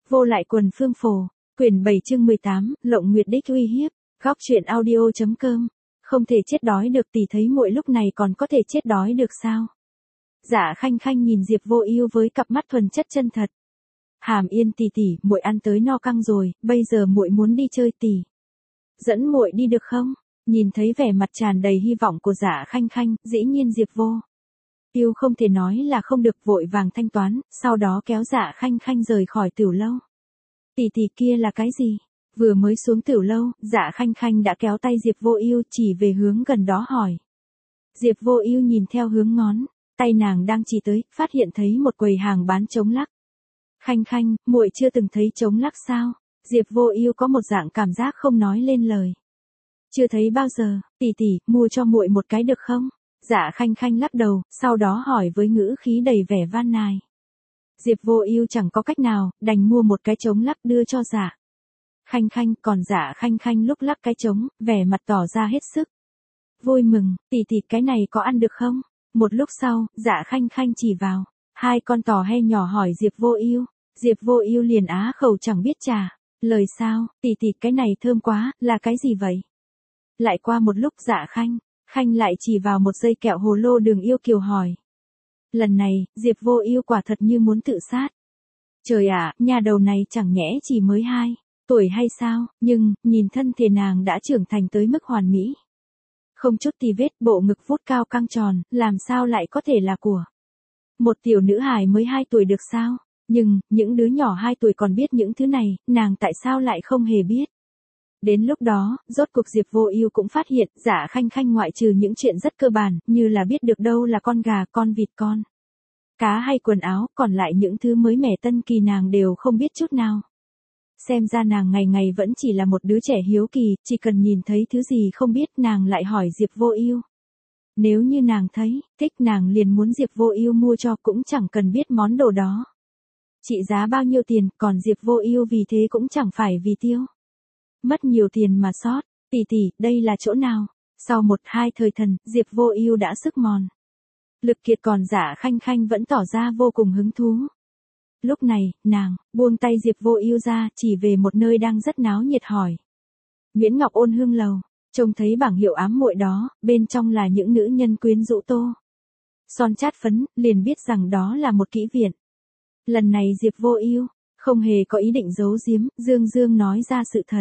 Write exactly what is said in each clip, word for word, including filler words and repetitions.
Vô lại quần phương phổ, quyển bảy chương mười tám, Lộng Nguyệt đích uy hiếp, góc truyện audio.com. Không thể chết đói được tỷ thấy muội lúc này còn có thể chết đói được sao? Dạ Khanh Khanh nhìn Diệp Vô Ưu với cặp mắt thuần chất chân thật. Hàm Yên tỷ tỷ, muội ăn tới no căng rồi, bây giờ muội muốn đi chơi tỷ. Dẫn muội đi được không? Nhìn thấy vẻ mặt tràn đầy hy vọng của Dạ Khanh Khanh, dĩ nhiên Diệp Vô Ưu không thể nói là không được, vội vàng thanh toán, sau đó kéo Dạ Khanh Khanh rời khỏi tiểu lâu. Tỷ tỷ kia là cái gì? Vừa mới xuống tiểu lâu, Dạ Khanh Khanh đã kéo tay Diệp Vô Ưu chỉ về hướng gần đó hỏi. Diệp Vô Ưu nhìn theo hướng ngón tay nàng đang chỉ tới, phát hiện thấy một quầy hàng bán trống lắc. Khanh Khanh, muội chưa từng thấy trống lắc sao? Diệp Vô Ưu có một dạng cảm giác không nói lên lời. Chưa thấy bao giờ, tỷ tỷ, mua cho muội một cái được không? Dạ Khanh Khanh lắc đầu, sau đó hỏi với ngữ khí đầy vẻ van nài. Diệp Vô Ưu chẳng có cách nào, đành mua một cái trống lắc đưa cho Dạ Khanh Khanh, còn Dạ Khanh Khanh lúc lắc cái trống, vẻ mặt tỏ ra hết sức vui mừng, tỷ tỷ cái này có ăn được không? Một lúc sau, Dạ Khanh Khanh chỉ vào hai con tò he nhỏ hỏi Diệp Vô Ưu. Diệp Vô Ưu liền á khẩu chẳng biết trả lời sao, tỷ tỷ cái này thơm quá, là cái gì vậy? Lại qua một lúc Dạ Khanh Khanh lại chỉ vào một dây kẹo hồ lô đường yêu kiều hỏi. Lần này, Diệp Vô Ưu quả thật như muốn tự sát. Trời ạ, nhà đầu này chẳng nhẽ chỉ mới hai tuổi hay sao, nhưng, nhìn thân thể nàng đã trưởng thành tới mức hoàn mỹ. Không chút tì vết, bộ ngực vút cao căng tròn, làm sao lại có thể là của một tiểu nữ hài mới hai tuổi được sao? Nhưng, những đứa nhỏ hai tuổi còn biết những thứ này, nàng tại sao lại không hề biết? Đến lúc đó, rốt cuộc Diệp Vô Ưu cũng phát hiện, Dạ Khanh Khanh ngoại trừ những chuyện rất cơ bản, như là biết được đâu là con gà, con vịt, con cá hay quần áo, còn lại những thứ mới mẻ tân kỳ nàng đều không biết chút nào. Xem ra nàng ngày ngày vẫn chỉ là một đứa trẻ hiếu kỳ, chỉ cần nhìn thấy thứ gì không biết nàng lại hỏi Diệp Vô Ưu. Nếu như nàng thấy, thích nàng liền muốn Diệp Vô Ưu mua cho cũng chẳng cần biết món đồ đó trị giá bao nhiêu tiền, còn Diệp Vô Ưu vì thế cũng chẳng phải vì tiêu mất nhiều tiền mà sót. Tỷ tỷ, đây là chỗ nào? Sau một hai thời thần, Diệp Vô Ưu đã sức mòn lực kiệt, còn Dạ Khanh Khanh vẫn tỏ ra vô cùng hứng thú. Lúc này, nàng buông tay Diệp Vô Ưu ra, chỉ về một nơi đang rất náo nhiệt hỏi. Nguyễn Ngọc Ôn Hương lầu, trông thấy bảng hiệu ám muội đó, bên trong là những nữ nhân quyến rũ tô son chát phấn, liền biết rằng đó là một kỹ viện. Lần này Diệp Vô Ưu không hề có ý định giấu giếm, dương dương nói ra sự thật.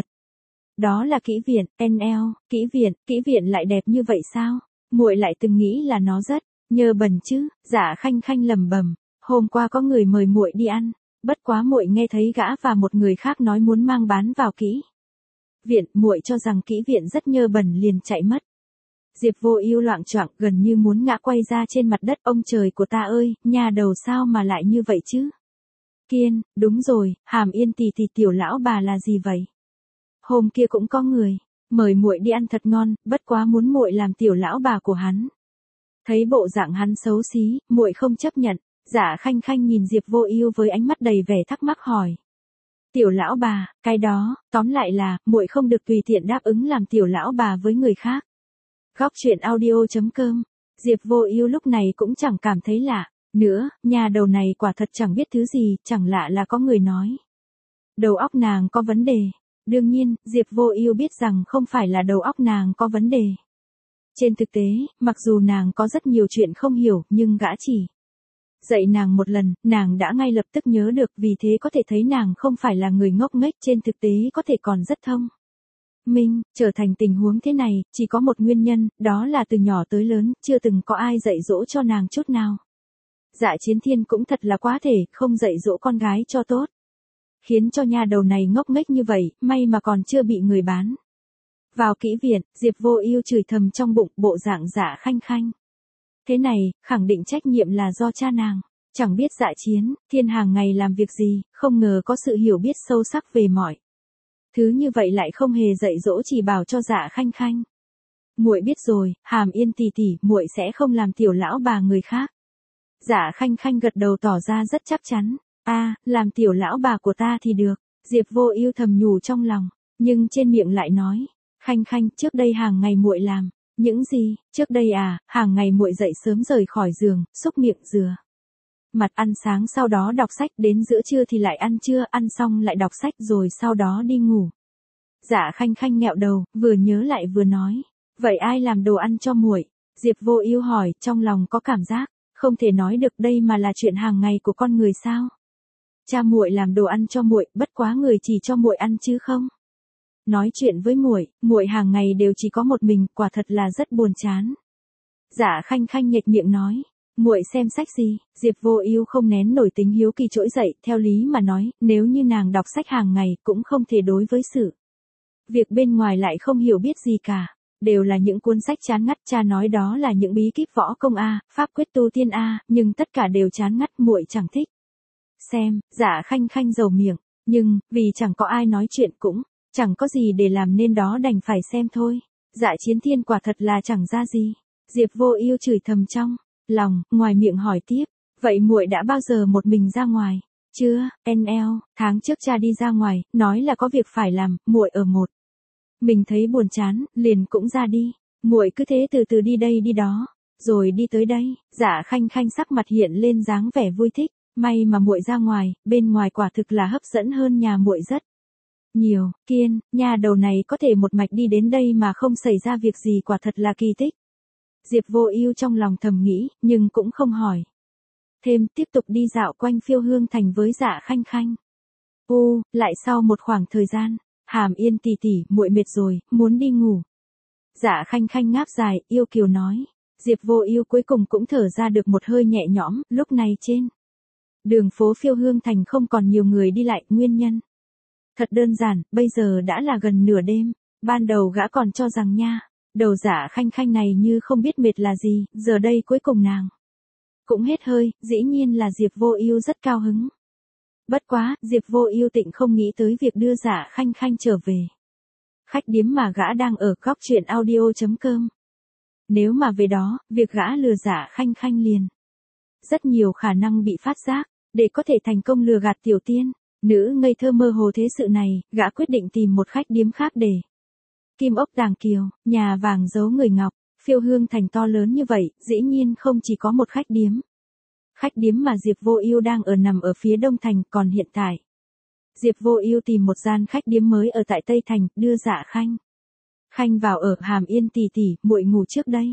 Đó là kỹ viện, en lờ, kỹ viện, kỹ viện lại đẹp như vậy sao? Muội lại từng nghĩ là nó rất nhơ bẩn chứ? Dạ Khanh Khanh lẩm bẩm, hôm qua có người mời muội đi ăn, bất quá muội nghe thấy gã và một người khác nói muốn mang bán vào kỹ viện, muội cho rằng kỹ viện rất nhơ bẩn liền chạy mất. Diệp Vô Ưu loạng choạng, gần như muốn ngã quay ra trên mặt đất. Ông trời của ta ơi, nhà đầu sao mà lại như vậy chứ? Kiên, đúng rồi, Hàm Yên tỷ tỷ, tiểu lão bà là gì vậy? Hôm kia cũng có người mời muội đi ăn thật ngon, bất quá muốn muội làm tiểu lão bà của hắn. Thấy bộ dạng hắn xấu xí, muội không chấp nhận. Dạ Khanh Khanh nhìn Diệp Vô Ưu với ánh mắt đầy vẻ thắc mắc hỏi. Tiểu lão bà, cái đó, tóm lại là, muội không được tùy tiện đáp ứng làm tiểu lão bà với người khác. Góc truyện audio.com. Diệp Vô Ưu lúc này cũng chẳng cảm thấy lạ nữa, nhà đầu này quả thật chẳng biết thứ gì, chẳng lạ là có người nói đầu óc nàng có vấn đề. Đương nhiên, Diệp Vô Ưu biết rằng không phải là đầu óc nàng có vấn đề. Trên thực tế, mặc dù nàng có rất nhiều chuyện không hiểu, nhưng gã chỉ dạy nàng một lần, nàng đã ngay lập tức nhớ được, vì thế có thể thấy nàng không phải là người ngốc nghếch, trên thực tế có thể còn rất thông minh. Trở thành tình huống thế này, chỉ có một nguyên nhân, đó là từ nhỏ tới lớn, chưa từng có ai dạy dỗ cho nàng chút nào. Dạ Chiến Thiên cũng thật là quá thể, không dạy dỗ con gái cho tốt. Khiến cho nhà đầu này ngốc nghếch như vậy, may mà còn chưa bị người bán vào kỹ viện. Diệp Vô Ưu chửi thầm trong bụng, bộ dạng Dạ Khanh Khanh thế này, khẳng định trách nhiệm là do cha nàng. Chẳng biết Dạ Chiến Thiên hàng ngày làm việc gì, không ngờ có sự hiểu biết sâu sắc về mọi thứ như vậy, lại không hề dạy dỗ chỉ bảo cho Dạ Khanh Khanh. Muội biết rồi, Hàm Yên tỷ tỷ, muội sẽ không làm tiểu lão bà người khác. Dạ Khanh Khanh gật đầu tỏ ra rất chắc chắn. A, à, làm tiểu lão bà của ta thì được. Diệp Vô Ưu thầm nhủ trong lòng, nhưng trên miệng lại nói, Khanh Khanh, trước đây hàng ngày muội làm những gì? Trước đây à, hàng ngày muội dậy sớm rời khỏi giường, xúc miệng rửa mặt ăn sáng sau đó đọc sách, đến giữa trưa thì lại ăn trưa, ăn xong lại đọc sách rồi sau đó đi ngủ. Dạ Khanh Khanh nghẹo đầu, vừa nhớ lại vừa nói, vậy ai làm đồ ăn cho muội? Diệp Vô Ưu hỏi, trong lòng có cảm giác, không thể nói được đây mà là chuyện hàng ngày của con người sao? Cha muội làm đồ ăn cho muội, bất quá người chỉ cho muội ăn chứ không. Nói chuyện với muội, muội hàng ngày đều chỉ có một mình, quả thật là rất buồn chán. Dạ Khanh Khanh nhếch miệng nói, muội xem sách gì? Diệp Vô Ưu không nén nổi tính hiếu kỳ trỗi dậy, theo lý mà nói, nếu như nàng đọc sách hàng ngày cũng không thể đối với sự việc bên ngoài lại không hiểu biết gì cả, đều là những cuốn sách chán ngắt, cha nói đó là những bí kíp võ công a, pháp quyết tu tiên a, nhưng tất cả đều chán ngắt, muội chẳng thích. Xem, Dạ Khanh Khanh dầu miệng, nhưng vì chẳng có ai nói chuyện cũng chẳng có gì để làm nên đó đành phải xem thôi. Dạ Chiến Thiên quả thật là chẳng ra gì. Diệp Vô Ưu chửi thầm trong lòng, ngoài miệng hỏi tiếp, vậy muội đã bao giờ một mình ra ngoài? Chưa, en eo, tháng trước cha đi ra ngoài, nói là có việc phải làm, muội ở một mình thấy buồn chán, liền cũng ra đi. Muội cứ thế từ từ đi đây đi đó, rồi đi tới đây. Dạ Khanh Khanh sắc mặt hiện lên dáng vẻ vui thích, may mà muội ra ngoài, bên ngoài quả thực là hấp dẫn hơn nhà muội rất nhiều. Kiên, nhà đầu này có thể một mạch đi đến đây mà không xảy ra việc gì, quả thật là kỳ tích. Diệp Vô Ưu trong lòng thầm nghĩ, nhưng cũng không hỏi thêm, tiếp tục đi dạo quanh Phiêu Hương Thành với Dạ Khanh Khanh. U, lại sau một khoảng thời gian, Hàm Yên tỷ tỷ, muội mệt rồi, muốn đi ngủ. Dạ Khanh Khanh ngáp dài, yêu kiều nói. Diệp Vô Ưu cuối cùng cũng thở ra được một hơi nhẹ nhõm, lúc này trên đường phố Phiêu Hương Thành không còn nhiều người đi lại, nguyên nhân thật đơn giản, bây giờ đã là gần nửa đêm, ban đầu gã còn cho rằng nha, đầu Dạ Khanh Khanh này như không biết mệt là gì, giờ đây cuối cùng nàng cũng hết hơi, dĩ nhiên là Diệp Vô Ưu rất cao hứng. Bất quá, Diệp Vô Ưu tịnh không nghĩ tới việc đưa Dạ Khanh Khanh trở về khách điếm mà gã đang ở. Góc truyện audio chấm com. Nếu mà về đó, việc gã lừa Dạ Khanh Khanh liền rất nhiều khả năng bị phát giác, để có thể thành công lừa gạt tiểu tiên nữ ngây thơ mơ hồ thế sự này, gã quyết định tìm một khách điếm khác để Kim ốc Tàng Kiều, nhà vàng giấu người ngọc. Phiêu Hương Thành to lớn như vậy, dĩ nhiên không chỉ có một khách điếm. Khách điếm mà Diệp Vô Ưu đang ở nằm ở phía Đông Thành, còn hiện tại Diệp Vô Ưu tìm một gian khách điếm mới ở tại Tây Thành, đưa Dạ Khanh Khanh vào ở. Hàm Yên tỷ tỷ, muội ngủ trước đây.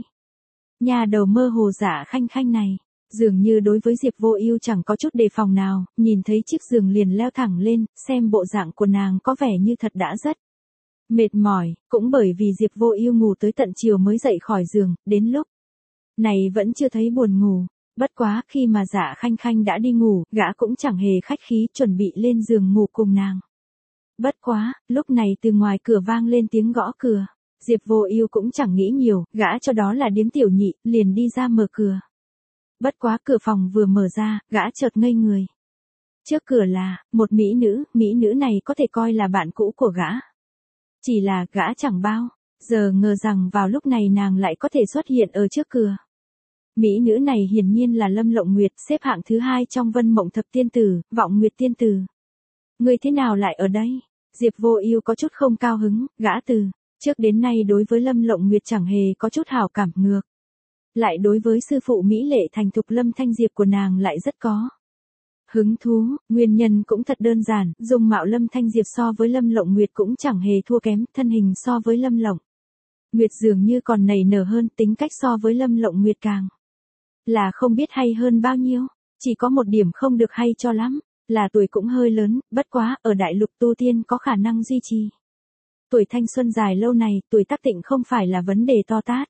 Nhà đầu mơ hồ Dạ Khanh Khanh này, dường như đối với Diệp Vô Ưu chẳng có chút đề phòng nào, nhìn thấy chiếc giường liền leo thẳng lên, xem bộ dạng của nàng có vẻ như thật đã rất mệt mỏi, cũng bởi vì Diệp Vô Ưu ngủ tới tận chiều mới dậy khỏi giường, đến lúc này vẫn chưa thấy buồn ngủ. Bất quá, khi mà Dạ Khanh Khanh đã đi ngủ, gã cũng chẳng hề khách khí chuẩn bị lên giường ngủ cùng nàng. Bất quá, lúc này từ ngoài cửa vang lên tiếng gõ cửa. Diệp Vô Ưu cũng chẳng nghĩ nhiều, gã cho đó là điếm tiểu nhị, liền đi ra mở cửa. Bất quá cửa phòng vừa mở ra, gã chợt ngây người. Trước cửa là một mỹ nữ, mỹ nữ này có thể coi là bạn cũ của gã. Chỉ là gã chẳng bao giờ ngờ rằng vào lúc này nàng lại có thể xuất hiện ở trước cửa. Mỹ nữ này hiển nhiên là Lâm Lộng Nguyệt, xếp hạng thứ hai trong Vân Mộng Thập Tiên Tử, Vọng Nguyệt Tiên Tử. Ngươi thế nào lại ở đây? Diệp Vô Ưu có chút không cao hứng, gã từ trước đến nay đối với Lâm Lộng Nguyệt chẳng hề có chút hảo cảm, ngược lại đối với sư phụ mỹ lệ thành thục Lâm Thanh Diệp của nàng lại rất có hứng thú. Nguyên nhân cũng thật đơn giản, dung mạo Lâm Thanh Diệp so với Lâm Lộng Nguyệt cũng chẳng hề thua kém, thân hình so với Lâm Lộng Nguyệt dường như còn nảy nở hơn, tính cách so với Lâm Lộng Nguyệt càng là không biết hay hơn bao nhiêu. Chỉ có một điểm không được hay cho lắm, là tuổi cũng hơi lớn, bất quá, ở đại lục tu tiên có khả năng duy trì tuổi thanh xuân dài lâu này, tuổi tác tịnh không phải là vấn đề to tát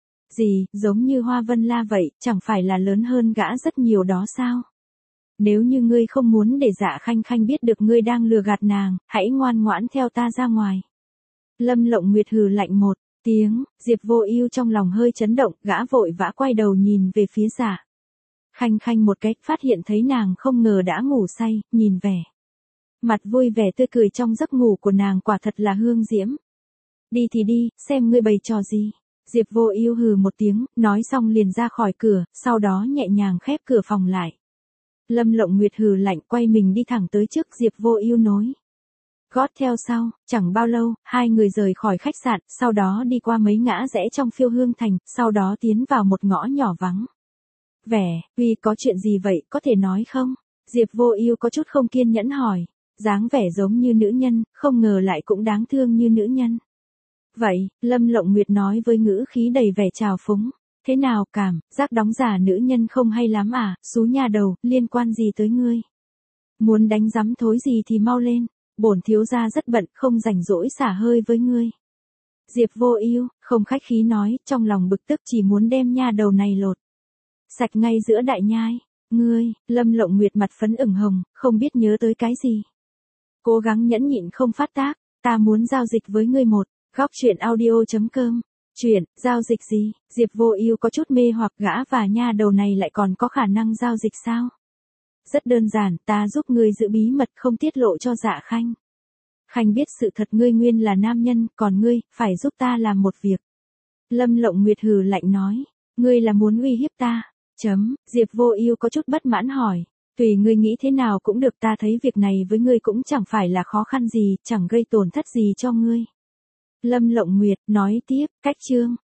gì, giống như Hoa Vân La vậy, chẳng phải là lớn hơn gã rất nhiều đó sao? Nếu như ngươi không muốn để Dạ Khanh Khanh biết được ngươi đang lừa gạt nàng, hãy ngoan ngoãn theo ta ra ngoài. Lâm Lộng Nguyệt hừ lạnh một tiếng, Diệp Vô Ưu trong lòng hơi chấn động, gã vội vã quay đầu nhìn về phía Dạ Khanh Khanh một cái, phát hiện thấy nàng không ngờ đã ngủ say, nhìn vẻ mặt vui vẻ tươi cười trong giấc ngủ của nàng quả thật là hương diễm. Đi thì đi, xem ngươi bày trò gì. Diệp Vô Ưu hừ một tiếng, nói xong liền ra khỏi cửa, sau đó nhẹ nhàng khép cửa phòng lại. Lâm Lộng Nguyệt hừ lạnh, quay mình đi thẳng tới trước Diệp Vô Ưu nối gót theo sau. Chẳng bao lâu, hai người rời khỏi khách sạn, sau đó đi qua mấy ngã rẽ trong Phiêu Hương Thành, sau đó tiến vào một ngõ nhỏ vắng vẻ, Uy có chuyện gì vậy, có thể nói không? Diệp Vô Ưu có chút không kiên nhẫn hỏi, dáng vẻ giống như nữ nhân, không ngờ lại cũng đáng thương như nữ nhân. Vậy, Lâm Lộng Nguyệt nói với ngữ khí đầy vẻ trào phúng, thế nào cảm, giác đóng giả nữ nhân không hay lắm à, xú nhà đầu, liên quan gì tới ngươi? Muốn đánh rắm thối gì thì mau lên, bổn thiếu gia rất bận, không rảnh rỗi xả hơi với ngươi. Diệp Vô Ưu không khách khí nói, trong lòng bực tức chỉ muốn đem nha đầu này lột sạch ngay giữa đại nhai. Ngươi, Lâm Lộng Nguyệt mặt phấn ửng hồng, không biết nhớ tới cái gì. Cố gắng nhẫn nhịn không phát tác, ta muốn giao dịch với ngươi một, góc truyện audio chấm com. Chuyện, giao dịch gì? Diệp Vô Ưu có chút mê hoặc gã và nha đầu này lại còn có khả năng giao dịch sao? Rất đơn giản, ta giúp ngươi giữ bí mật không tiết lộ cho Dạ Khanh. Khanh biết sự thật ngươi nguyên là nam nhân, còn ngươi, phải giúp ta làm một việc. Lâm Lộng Nguyệt hừ lạnh nói, ngươi là muốn uy hiếp ta? Chấm, Diệp Vô Ưu có chút bất mãn hỏi, tùy ngươi nghĩ thế nào cũng được, ta thấy việc này với ngươi cũng chẳng phải là khó khăn gì, chẳng gây tổn thất gì cho ngươi. Lâm Lộng Nguyệt nói tiếp, cách chương.